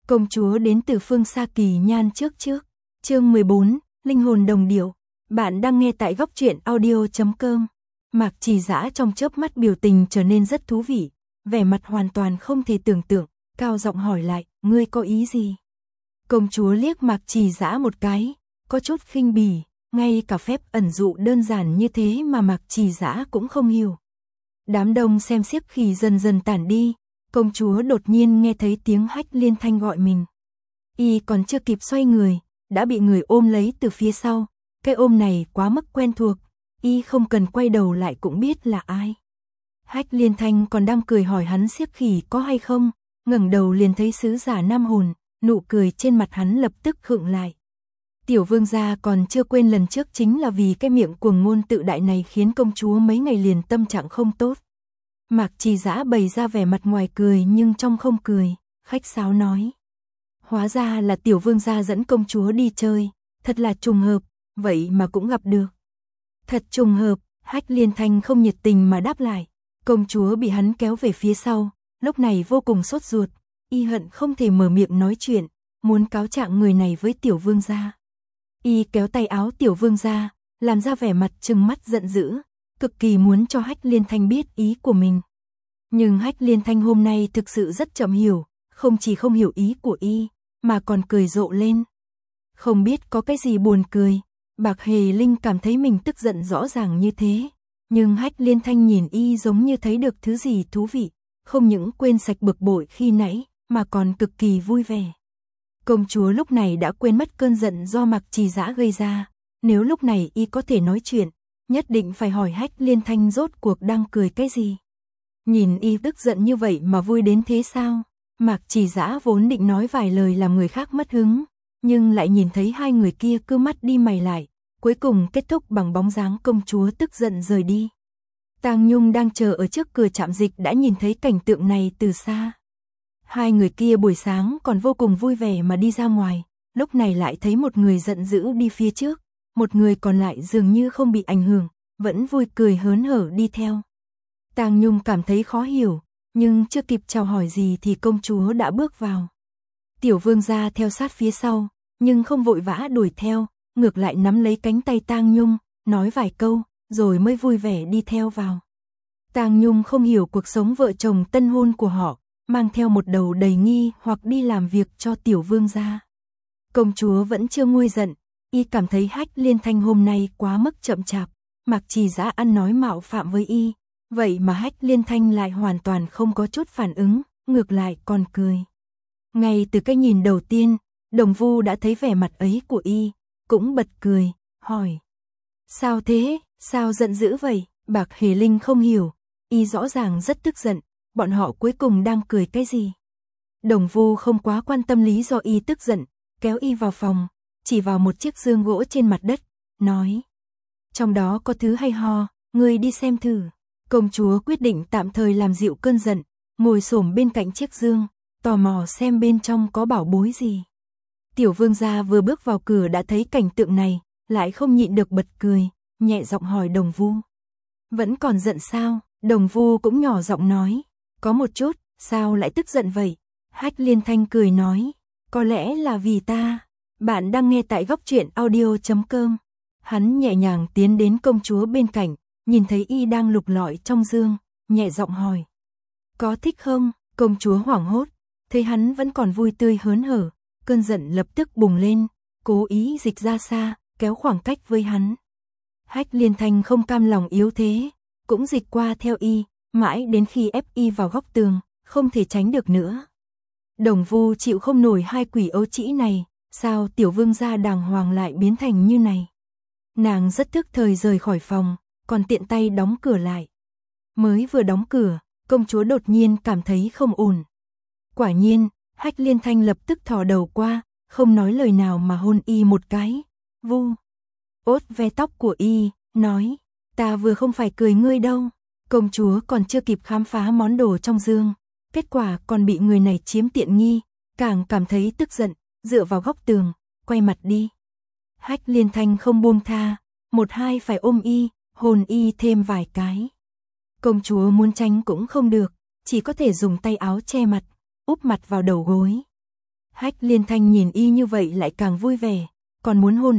Công chúa đến từ phương xa kỳ nhan trước. Chương 14, linh hồn đồng điệu. Bạn đang nghe tại góc truyện audio.com. Mạc Trì Dã trong chớp mắt biểu tình trở nên rất thú vị, vẻ mặt hoàn toàn không thể tưởng tượng, cao giọng hỏi lại, ngươi có ý gì? Công chúa liếc Mạc Trì Dã một cái, có chút khinh bỉ, ngay cả phép ẩn dụ đơn giản như thế mà Mạc Trì Dã cũng không hiểu. Đám đông xem xiếc khỉ dần dần tản đi, công chúa đột nhiên nghe thấy tiếng Hách Liên Thanh gọi mình. Y còn chưa kịp xoay người, đã bị người ôm lấy từ phía sau, cái ôm này quá mức quen thuộc, Y không cần quay đầu lại cũng biết là ai. Hách Liên Thanh còn đang cười hỏi hắn xiếc khỉ có hay không, ngẩng đầu liền thấy sứ giả Nam Hồn, nụ cười trên mặt hắn lập tức khựng lại. Tiểu vương gia còn chưa quên lần trước chính là vì cái miệng cuồng ngôn tự đại này khiến công chúa mấy ngày liền tâm trạng không tốt. Mạc Trì Dã bày ra vẻ mặt ngoài cười nhưng trong không cười, khách sáo nói. Hóa ra là tiểu vương gia dẫn công chúa đi chơi, thật là trùng hợp, vậy mà cũng gặp được. Thật trùng hợp, Hách Liên Thanh không nhiệt tình mà đáp lại. Công chúa bị hắn kéo về phía sau, lúc này vô cùng sốt ruột, Y hận không thể mở miệng nói chuyện, muốn cáo trạng người này với tiểu vương gia. Y kéo tay áo tiểu vương gia, làm ra vẻ mặt trừng mắt giận dữ, cực kỳ muốn cho Hách Liên Thanh biết ý của mình. Nhưng Hách Liên Thanh hôm nay thực sự rất chậm hiểu, không chỉ không hiểu ý của Y, mà còn cười rộ lên. Không biết có cái gì buồn cười, Bạc Hề Linh cảm thấy mình tức giận rõ ràng như thế, nhưng Hách Liên Thanh nhìn Y giống như thấy được thứ gì thú vị, không những quên sạch bực bội khi nãy, mà còn cực kỳ vui vẻ. Công chúa lúc này đã quên mất cơn giận do Mạc Trì Dã gây ra, nếu lúc này Y có thể nói chuyện, nhất định phải hỏi Hách Liên Thanh rốt cuộc đang cười cái gì. Nhìn Y tức giận như vậy mà vui đến thế sao? Mạc Trì Dã vốn định nói vài lời làm người khác mất hứng, nhưng lại nhìn thấy hai người kia cứ mắt đi mày lại, cuối cùng kết thúc bằng bóng dáng công chúa tức giận rời đi. Tang Nhung đang chờ ở trước cửa trạm dịch đã nhìn thấy cảnh tượng này từ xa. Hai người kia buổi sáng còn vô cùng vui vẻ mà đi ra ngoài, lúc này lại thấy một người giận dữ đi phía trước, một người còn lại dường như không bị ảnh hưởng, vẫn vui cười hớn hở đi theo. Tang Nhung cảm thấy khó hiểu, nhưng chưa kịp chào hỏi gì thì công chúa đã bước vào. Tiểu vương gia theo sát phía sau, nhưng không vội vã đuổi theo, ngược lại nắm lấy cánh tay Tang Nhung, nói vài câu, rồi mới vui vẻ đi theo vào. Tang Nhung không hiểu cuộc sống vợ chồng tân hôn của họ, mang theo một đầu đầy nghi hoặc đi làm việc cho tiểu vương gia. Công chúa vẫn chưa nguôi giận, Y cảm thấy Hách Liên Thanh hôm nay quá mức chậm chạp, Mạc Trì Dã ăn nói mạo phạm với Y, vậy mà Hách Liên Thanh lại hoàn toàn không có chút phản ứng, ngược lại còn cười. Ngay từ cái nhìn đầu tiên, Đồng Vu đã thấy vẻ mặt ấy của Y, cũng bật cười, hỏi. Sao thế, sao giận dữ vậy? Bạc Hề Linh không hiểu, Y rõ ràng rất tức giận, bọn họ cuối cùng đang cười cái gì? Đồng Vu không quá quan tâm lý do Y tức giận, kéo Y vào phòng, chỉ vào một chiếc giường gỗ trên mặt đất, nói. Trong đó có thứ hay ho, ngươi đi xem thử. Công chúa quyết định tạm thời làm dịu cơn giận, ngồi xổm bên cạnh chiếc giường, tò mò xem bên trong có bảo bối gì. Tiểu vương gia vừa bước vào cửa đã thấy cảnh tượng này, lại không nhịn được bật cười, nhẹ giọng hỏi Đồng Vu. Vẫn còn giận sao? Đồng Vu cũng nhỏ giọng nói. Có một chút, sao lại tức giận vậy? Hách Liên Thanh cười nói. Có lẽ là vì ta. Bạn đang nghe tại góc truyện audio.com. Hắn nhẹ nhàng tiến đến công chúa bên cạnh, nhìn thấy Y đang lục lọi trong giường, nhẹ giọng hỏi. Có thích không? Công chúa hoảng hốt, thấy hắn vẫn còn vui tươi hớn hở, cơn giận lập tức bùng lên, cố ý dịch ra xa, kéo khoảng cách với hắn. Hách Liên Thanh không cam lòng yếu thế, cũng dịch qua theo Y, mãi đến khi ép Y vào góc tường, không thể tránh được nữa. Đồng Vu chịu không nổi hai quỷ ấu trĩ này, sao tiểu vương gia đàng hoàng lại biến thành như này. Nàng rất tức thời rời khỏi phòng, còn tiện tay đóng cửa lại. Mới vừa đóng cửa, công chúa đột nhiên cảm thấy không ổn. Quả nhiên, Hách Liên Thanh lập tức thò đầu qua, không nói lời nào mà hôn Y một cái. Vu ốt ve tóc của Y, nói, ta vừa không phải cười ngươi đâu. Công chúa còn chưa kịp khám phá món đồ trong giường, kết quả còn bị người này chiếm tiện nghi, càng cảm thấy tức giận, dựa vào góc tường, quay mặt đi. Hách Liên Thanh không buông tha, một hai phải ôm Y, hôn Y thêm vài cái. Công chúa muốn tránh cũng không được, chỉ có thể dùng tay áo che mặt, úp mặt vào đầu gối. Hách Liên Thanh nhìn y như vậy lại càng vui vẻ, còn muốn hôn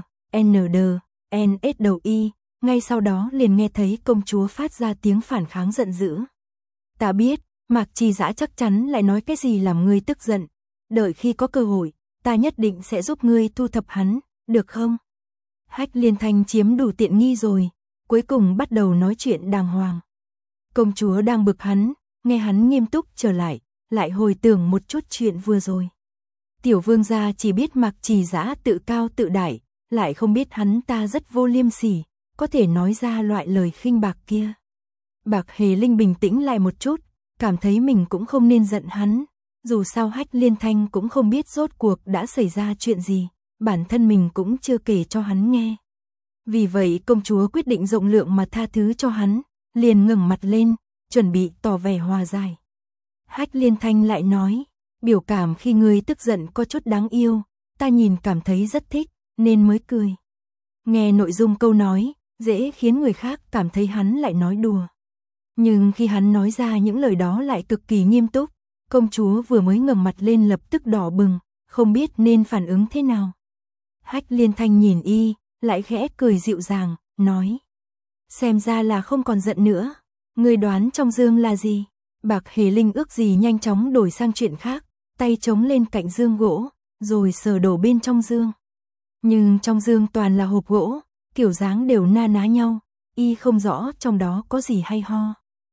NS đầu y, ngay sau đó liền nghe thấy công chúa phát ra tiếng phản kháng giận dữ. Ta biết, Mạc Trì Dã chắc chắn lại nói cái gì làm ngươi tức giận, đợi khi có cơ hội, ta nhất định sẽ giúp ngươi thu thập hắn, được không? Hách Liên Thanh chiếm đủ tiện nghi rồi, cuối cùng bắt đầu nói chuyện đàng hoàng. Công chúa đang bực hắn, nghe hắn nghiêm túc trở lại hồi tưởng một chút chuyện vừa rồi. Tiểu vương gia chỉ biết Mạc Trì Dã tự cao tự đại, lại không biết hắn ta rất vô liêm sỉ, có thể nói ra loại lời khinh bạc kia. Bạc Hề Linh bình tĩnh lại một chút, cảm thấy mình cũng không nên giận hắn, dù sao Hách Liên Thanh cũng không biết rốt cuộc đã xảy ra chuyện gì, bản thân mình cũng chưa kể cho hắn nghe. Vì vậy công chúa quyết định rộng lượng mà tha thứ cho hắn, liền ngẩng mặt lên, chuẩn bị tỏ vẻ hòa giải. Hách Liên Thanh lại nói, biểu cảm khi ngươi tức giận có chút đáng yêu, ta nhìn cảm thấy rất thích, nên mới cười. Nghe nội dung câu nói, dễ khiến người khác cảm thấy hắn lại nói đùa. Nhưng khi hắn nói ra những lời đó lại cực kỳ nghiêm túc, công chúa vừa mới ngẩng mặt lên lập tức đỏ bừng, không biết nên phản ứng thế nào. Hách Liên Thanh nhìn y, lại khẽ cười dịu dàng, nói. Xem ra là không còn giận nữa, ngươi đoán trong dương là gì? Bạc Hề Linh ước gì nhanh chóng đổi sang chuyện khác, tay chống lên cạnh dương gỗ, rồi sờ đổ bên trong dương. Nhưng trong dương toàn là hộp gỗ, kiểu dáng đều na ná nhau, y không rõ trong đó có gì hay ho.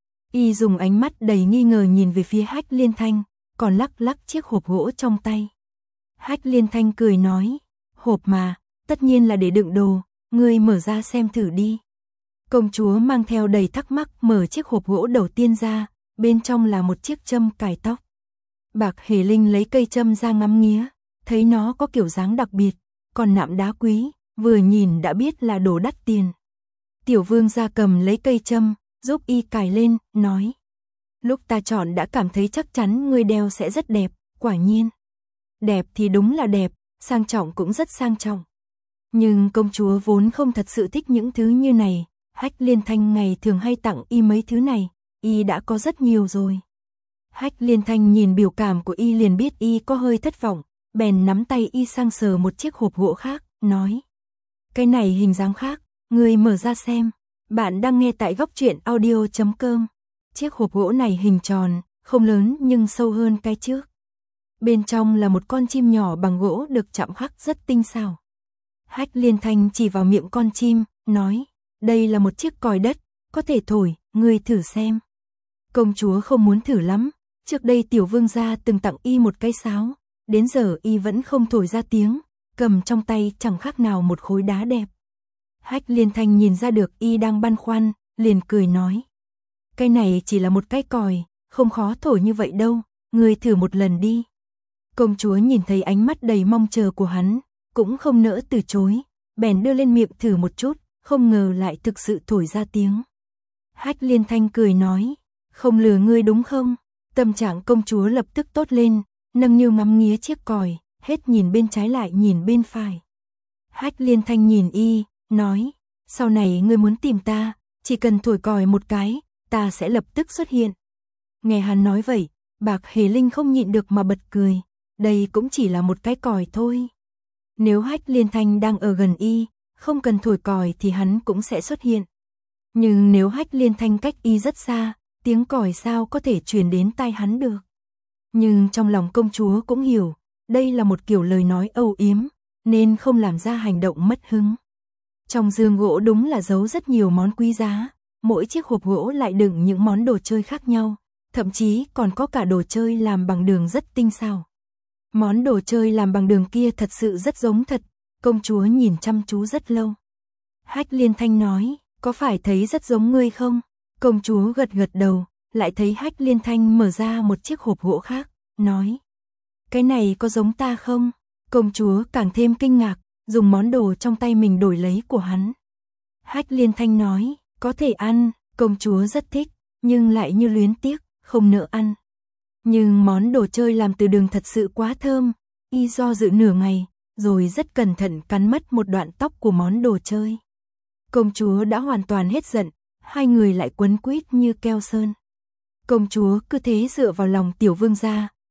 Y dùng ánh mắt đầy nghi ngờ nhìn về phía Hách Liên Thanh, còn lắc lắc chiếc hộp gỗ trong tay. Hách Liên Thanh cười nói, hộp mà, tất nhiên là để đựng đồ, ngươi mở ra xem thử đi. Công chúa mang theo đầy thắc mắc mở chiếc hộp gỗ đầu tiên ra, bên trong là một chiếc châm cài tóc. Bạc Hề Linh lấy cây châm ra ngắm nghía, thấy nó có kiểu dáng đặc biệt, còn nạm đá quý, vừa nhìn đã biết là đồ đắt tiền. Tiểu vương gia cầm lấy cây châm, giúp y cài lên, nói. Lúc ta chọn đã cảm thấy chắc chắn ngươi đeo sẽ rất đẹp, quả nhiên. Đẹp thì đúng là đẹp, sang trọng cũng rất sang trọng. Nhưng công chúa vốn không thật sự thích những thứ như này, Hách Liên Thanh ngày thường hay tặng y mấy thứ này, y đã có rất nhiều rồi. Hách Liên Thanh nhìn biểu cảm của y liền biết y có hơi thất vọng, bèn nắm tay y sang sờ một chiếc hộp gỗ khác, nói. Cái này hình dáng khác, ngươi mở ra xem. Bạn đang nghe tại góc truyện audio.com. Chiếc hộp gỗ này hình tròn, không lớn nhưng sâu hơn cái trước. Bên trong là một con chim nhỏ bằng gỗ được chạm khắc rất tinh xảo. Hách Liên Thanh chỉ vào miệng con chim, nói, đây là một chiếc còi đất, có thể thổi, ngươi thử xem. Công chúa không muốn thử lắm, trước đây tiểu vương gia từng tặng y một cái sáo, đến giờ y vẫn không thổi ra tiếng, cầm trong tay chẳng khác nào một khối đá đẹp. Hách Liên Thanh nhìn ra được y đang băn khoăn, liền cười nói. Cái này chỉ là một cái còi, không khó thổi như vậy đâu, ngươi thử một lần đi. Công chúa nhìn thấy ánh mắt đầy mong chờ của hắn, cũng không nỡ từ chối, bèn đưa lên miệng thử một chút, không ngờ lại thực sự thổi ra tiếng. Hách Liên Thanh cười nói, không lừa ngươi đúng không? Tâm trạng công chúa lập tức tốt lên, nâng niu ngắm nghía chiếc còi, hết nhìn bên trái lại nhìn bên phải. Hách Liên Thanh nhìn y, nói, sau này ngươi muốn tìm ta, chỉ cần thổi còi một cái, ta sẽ lập tức xuất hiện. Nghe hắn nói vậy, Bạc Hề Linh không nhịn được mà bật cười, đây cũng chỉ là một cái còi thôi. Nếu Hách Liên Thanh đang ở gần y, không cần thổi còi thì hắn cũng sẽ xuất hiện. Nhưng nếu Hách Liên Thanh cách y rất xa, tiếng còi sao có thể truyền đến tai hắn được. Nhưng trong lòng công chúa cũng hiểu, đây là một kiểu lời nói âu yếm, nên không làm ra hành động mất hứng. Trong giường gỗ đúng là giấu rất nhiều món quý giá, mỗi chiếc hộp gỗ lại đựng những món đồ chơi khác nhau, thậm chí còn có cả đồ chơi làm bằng đường rất tinh xảo. Món đồ chơi làm bằng đường kia thật sự rất giống thật, công chúa nhìn chăm chú rất lâu. Hách Liên Thanh nói, có phải thấy rất giống ngươi không? Công chúa gật gật đầu, lại thấy Hách Liên Thanh mở ra một chiếc hộp gỗ khác, nói. Cái này có giống ta không? Công chúa càng thêm kinh ngạc, dùng món đồ trong tay mình đổi lấy của hắn. Hách Liên Thanh nói, có thể ăn, công chúa rất thích, nhưng lại như luyến tiếc, không nỡ ăn. Nhưng món đồ chơi làm từ đường thật sự quá thơm, y do dự nửa ngày, rồi rất cẩn thận cắn mất một đoạn tóc của món đồ chơi. Công chúa đã hoàn toàn hết giận, hai người lại quấn quýt như keo sơn. Công chúa cứ thế dựa vào lòng tiểu vương gia,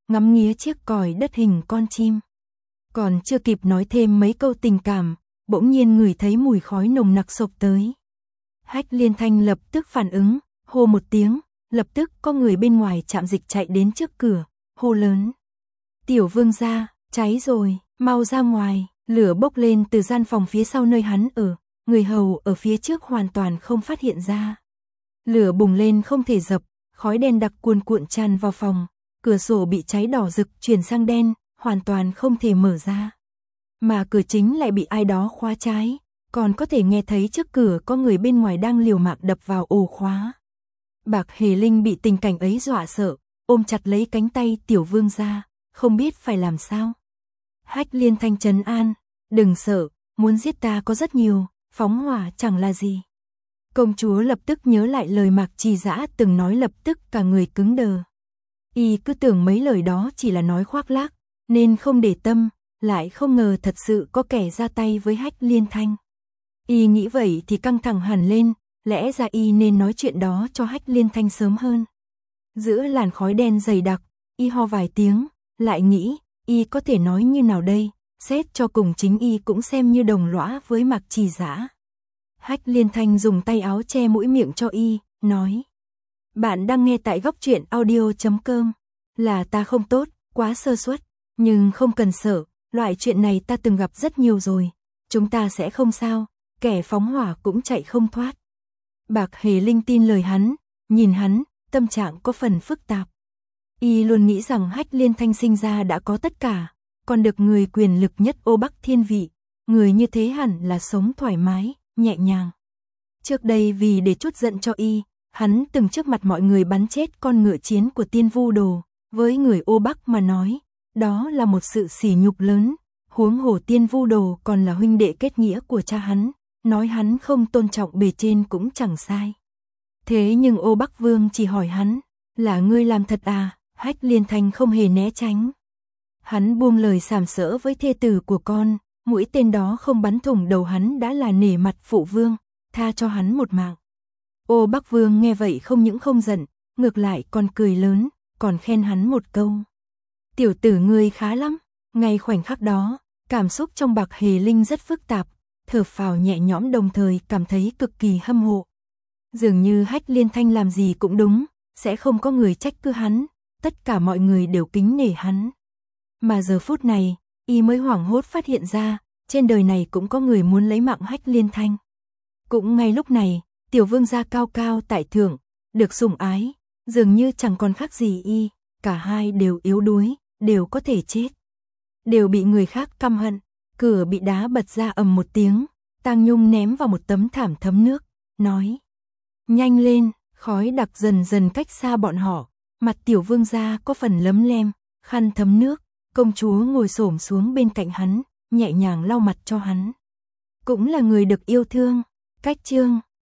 ngắm nghía chiếc còi đất hình con chim. Còn chưa kịp nói thêm mấy câu tình cảm, bỗng nhiên ngửi thấy mùi khói nồng nặc xộc tới. Hách Liên Thanh lập tức phản ứng, hô một tiếng, lập tức có người bên ngoài trạm dịch chạy đến trước cửa, hô lớn. Tiểu vương gia, cháy rồi, mau ra ngoài, lửa bốc lên từ gian phòng phía sau nơi hắn ở, người hầu ở phía trước hoàn toàn không phát hiện ra. Lửa bùng lên không thể dập, khói đen đặc cuồn cuộn tràn vào phòng, cửa sổ bị cháy đỏ rực chuyển sang đen, hoàn toàn không thể mở ra. Mà cửa chính lại bị ai đó khóa trái, còn có thể nghe thấy trước cửa có người bên ngoài đang liều mạng đập vào ổ khóa. Bạc Hề Linh bị tình cảnh ấy dọa sợ, ôm chặt lấy cánh tay tiểu vương gia, không biết phải làm sao. Hách Liên Thanh trấn an, đừng sợ, muốn giết ta có rất nhiều, phóng hỏa chẳng là gì. Công chúa lập tức nhớ lại lời Mạc Trì Dã từng nói, lập tức cả người cứng đờ. Y cứ tưởng mấy lời đó chỉ là nói khoác lác, nên không để tâm, lại không ngờ thật sự có kẻ ra tay với Hách Liên Thanh. Y nghĩ vậy thì căng thẳng hẳn lên, lẽ ra Y nên nói chuyện đó cho Hách Liên Thanh sớm hơn. Giữa làn khói đen dày đặc, Y ho vài tiếng, lại nghĩ, Y có thể nói như nào đây, xét cho cùng chính Y cũng xem như đồng lõa với Mạc Trì Dã. Hách Liên Thanh dùng tay áo che mũi miệng cho Y, nói. Bạn đang nghe tại Góc Truyện Audio.com. Là ta không tốt, quá sơ suất, nhưng không cần sợ, loại chuyện này ta từng gặp rất nhiều rồi. Chúng ta sẽ không sao, kẻ phóng hỏa cũng chạy không thoát. Bạc Hề Linh tin lời hắn, nhìn hắn, tâm trạng có phần phức tạp. Y luôn nghĩ rằng Hách Liên Thanh sinh ra đã có tất cả, còn được người quyền lực nhất ô Bắc Thiên Vị, người như thế hẳn là sống thoải mái, nhẹ nhàng. Trước đây vì để chút giận cho Y, hắn từng trước mặt mọi người bắn chết con ngựa chiến của Tiên Vu Đồ, với người ô Bắc mà nói, đó là một sự sỉ nhục lớn, huống hồ Tiên Vu Đồ còn là huynh đệ kết nghĩa của cha hắn, nói hắn không tôn trọng bề trên cũng chẳng sai. Thế nhưng ô Bắc Vương chỉ hỏi hắn, là ngươi làm thật à? Hách Liên Thanh không hề né tránh. Hắn buông lời sàm sỡ với thê tử của con, mũi tên đó không bắn thủng đầu hắn đã là nể mặt phụ vương, tha cho hắn một mạng. Ô Bắc Vương nghe vậy không những không giận, ngược lại còn cười lớn, còn khen hắn một câu. Tiểu tử ngươi khá lắm. Ngay khoảnh khắc đó, cảm xúc trong Bạc Hề Linh rất phức tạp, thở phào nhẹ nhõm đồng thời cảm thấy cực kỳ hâm mộ. Dường như Hách Liên Thanh làm gì cũng đúng, sẽ không có người trách cứ hắn, tất cả mọi người đều kính nể hắn. Mà giờ phút này, Y mới hoảng hốt phát hiện ra, trên đời này cũng có người muốn lấy mạng Hách Liên Thanh. Cũng ngay lúc này, tiểu vương gia cao cao tại thượng, được sủng ái, dường như chẳng còn khác gì Y, cả hai đều yếu đuối, đều có thể chết. Đều bị người khác căm hận, cửa bị đá bật ra ầm một tiếng, Tang Nhung ném vào một tấm thảm thấm nước, nói. Nhanh lên, khói đặc dần dần cách xa bọn họ, mặt tiểu vương gia có phần lấm lem, khăn thấm nước, công chúa ngồi xổm xuống bên cạnh hắn, nhẹ nhàng lau mặt cho hắn. Cũng là người được yêu thương, cách chương.